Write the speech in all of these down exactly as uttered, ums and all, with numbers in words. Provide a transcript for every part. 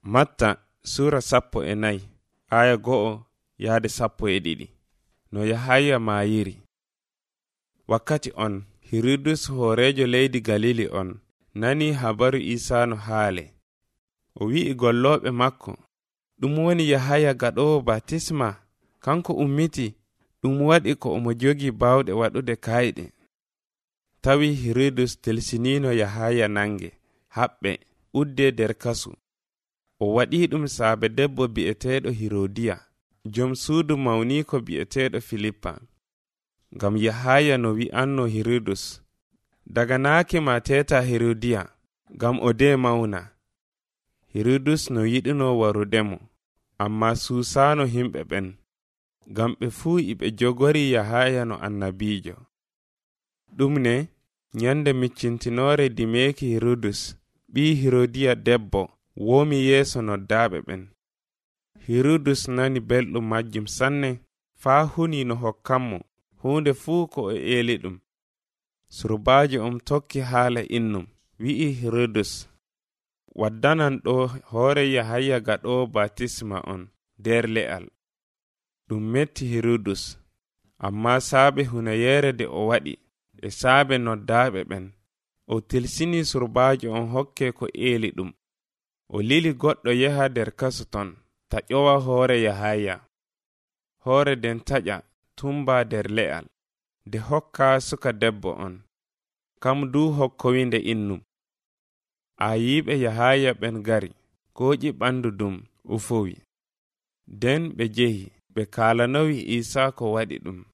Matta sura sappo e nayi aya go'o yaade sappo e ɗiɗi. No Yahaya maayiri. Wakkati on Hiridus hoorejo leydi Galili on nani habaru Isa no haale. O wi'i gollooɓe makko, ɗum woni Yahaya gaɗowo batisma, kanko ummiti, ɗum waɗi ko omo jogi bawɗe waɗude kayɗe. Tawi Hiridus telsinino Yahaya nange, haɓɓe, udde der kasu. O waɗi ɗum saabe debbo bi'eteeɗo Hirodiya, jom suudu mawniko bi'eteeɗo Filippa. Ngam Yahaya no wi'anno Hiridus, daga naaki ma teta Herodiya, ngam o de mawna. Hiridus no yiɗino warudemo, amma suusaano himɓe ɓen, ngam ɓe fuu iɓe jogori Yahaya no annabiijo. Ɗum ne, nyande miccintinoore dimeeki Hiridus, ɓii Herodiya debbo, womi yeeso noddaaɓe ɓen. Hiridus nani belɗum majjum sanne, faa huni no hokkanmo huunde fuu ko o eeli ɗum. Surbaajo on tokki haala innum, wi'i Hiridus, waddanan ɗo hoore Yahaya gaɗowo batisma on der le'al. Ɗum metti Hiridus, amma saabe hunayeere de o waɗi e saabe noddaaɓe ɓen, o tilsini surbaajo on hokke ko eeli ɗum. O lili goɗɗo yaha der kasu ton, taƴowa hoore Yahaya. Hoore den taƴa tumba der le'al, de hokka suka debbo on, kam du hokkowinde innum. Ayiɓe Yahaya ɓen gari, gooƴi ɓandu ɗum ufowi. Den ɓe jehi, ɓe kaalanowi Isa ko waɗi ɗum.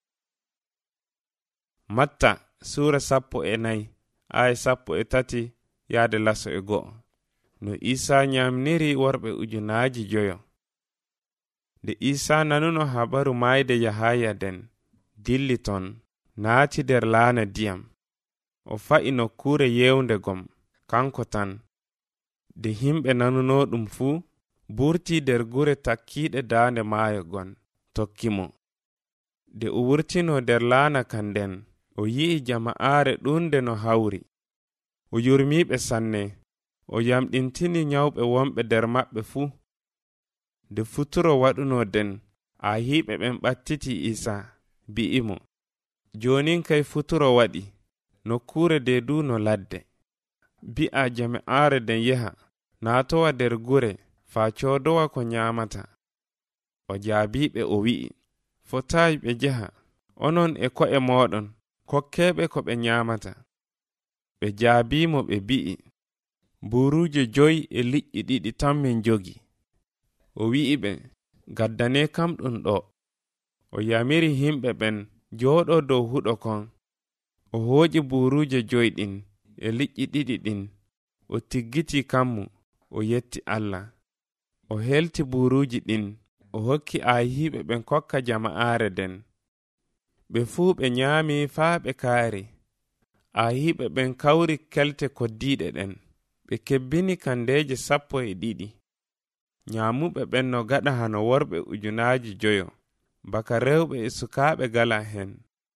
Matta sura sappo e nayi, aya sappo e tati yaade laso e go'o. No Isa nyamniri worɓe ujunaaji joyo. Nde Isa nanuno habaru mayde Yahaya den, dilli ton, naati der laana diyam. O fa'i nokkure yewnde gom, kanko tan. De himɓe nanuno ɗum fuu, burti der gure takkiɗe daande maayo gon, tokkimo. De o wurtino der laana kan den, o yi'i jama'aare ɗunde no hawri. O yurmiɓe sanne, o yamɗintini nyawɓe wonɓe der maɓɓe fuu. De futuro waɗuno den, ahiɓe ɓen ɓattiti Isa, bi'imo, jonin kay futuro waɗi, nokkure de du no ladde. Bi'a jama'aare den yaha, naatowa der gure, faa coodowa ko nyaamata. O jaabiɓe o wi'i, fotayi ɓe jaha, onon e ko'e mooɗon, kokkeɓe ko ɓe nyaamata. Ɓe jaabimo ɓe bi'i, buruuje joyi e liƴƴi ɗiɗi tan min jogi. O wi'i ɓe, gaddane kam ɗum ɗo. O yamiri himɓe ɓen jooɗo dow huɗo kon. O hooƴi buruuje joyi ɗin e liƴƴi ɗiɗi ɗin, o tiggiti kammu, o yetti Allah. O helti buruuji ɗin, o hokki ayiɓe ɓen kokka jama'aare den. Ɓe fuu ɓe nyaami faa ɓe kaari. Ayiɓe ɓen kawri kelte koddiiɗe ɗen, ɓe kebbini kandeeje sappo e ɗiɗi. Nyaamuɓe ɓen no gaɗa hano worɓe ujunaaji joyo, baka rewɓe e sukaaɓe gala hen.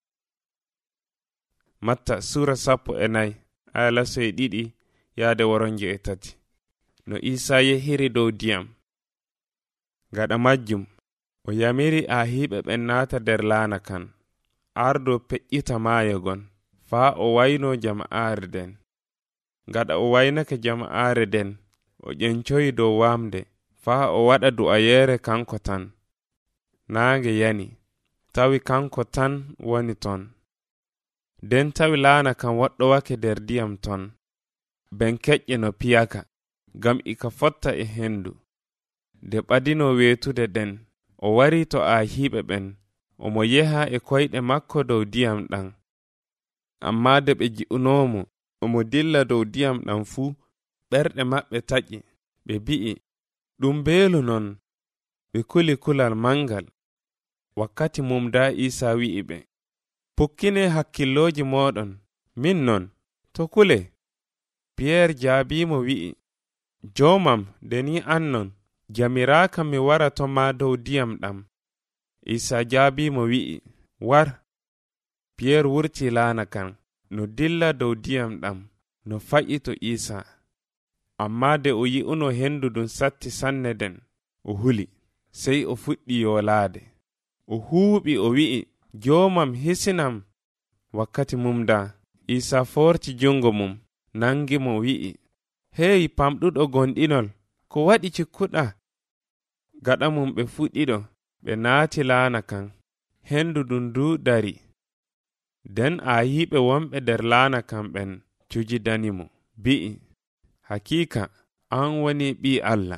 Matta sura sappo e nayi, aya laso e ɗiɗi yaade woronje e tati. No Isa yehiri dow diyam. Gaɗa majjum, o yamiri ahiɓe ɓen naata der laana kan, ardo peƴƴita maayo gon, faa o wayno jama'aare den. Gaɗa o waynake jama'aare den, o ƴencoyi dow waamde, faa o waɗa du'ayeere kanko tan. Naange yani, tawi kanko tan woni ton. Den tawi laana kan woɗɗowake der diyam ton, ben keƴƴe no piyaka, gam ika fotta e hendu. De ɓadino weetude den, o wari to ahiɓe ɓen, omo yeha e koyɗe makko dow diyam ɗan. Amma de ɓe ji'unomo, omo dilla dow diyam ɗan fuu, ɓerɗe maɓɓe taƴi, ɓe bi'i, ɗum beelu non. Ɓe kuli kulal mangal. Wakkati mum da Isa wi'i ɓe, pukkine hakkilloji moɗon, min non, to kule. Pierre jaabimo wi'i, joomam, deni annon, jamiraka mi wara to ma dow diyam ɗam. Isa jaabimo wi'i, war. Pierre wurti laana kan, no dilla dow diyam ɗam, no fa'i to Isa. Amma de o yi'uno hendu ɗum satti sanne den, o huli, sey o fuɗɗi yoolaade. O huuɓi o wi'i, joomam hisinam. Wakkati mum da, Isaa forti jungo mum, nangi mo wi'i, hey pamɗuɗo gonɗinol, ko waɗi cikkuɗa? Gaɗa mum ɓe fuɗɗiɗo, ɓe naati laana kan, hendu ɗum du dari. Den aayiɓe wonɓe nder laana kan ɓen cujidani mo, bi'i, hakika an woni ɓii Allah.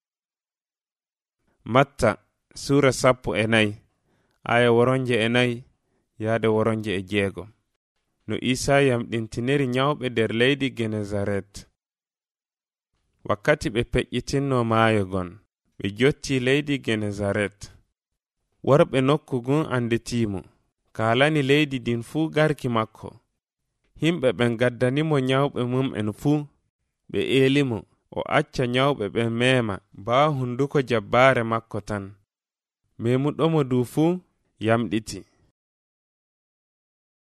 Matta sura sappo e nayi, aya woronje e nayi yaade woronje e jeegom. No Isaa yamɗintiniri nyawɓe nder leydi Genesaret. Wakkati ɓe peƴƴitinno maayo gon, ɓe jotti leydi Genesaret. Worɓe nokku gun anditiimo, kaalani leydi din fuu garki makko. Himɓe ɓen gaddanimo nyawɓe mum'en fuu, ɓe eelimo o acca nyawɓe ɓen meema baa hunduko jabbaare makko tan. Memuɗomo du fuu yamɗiti.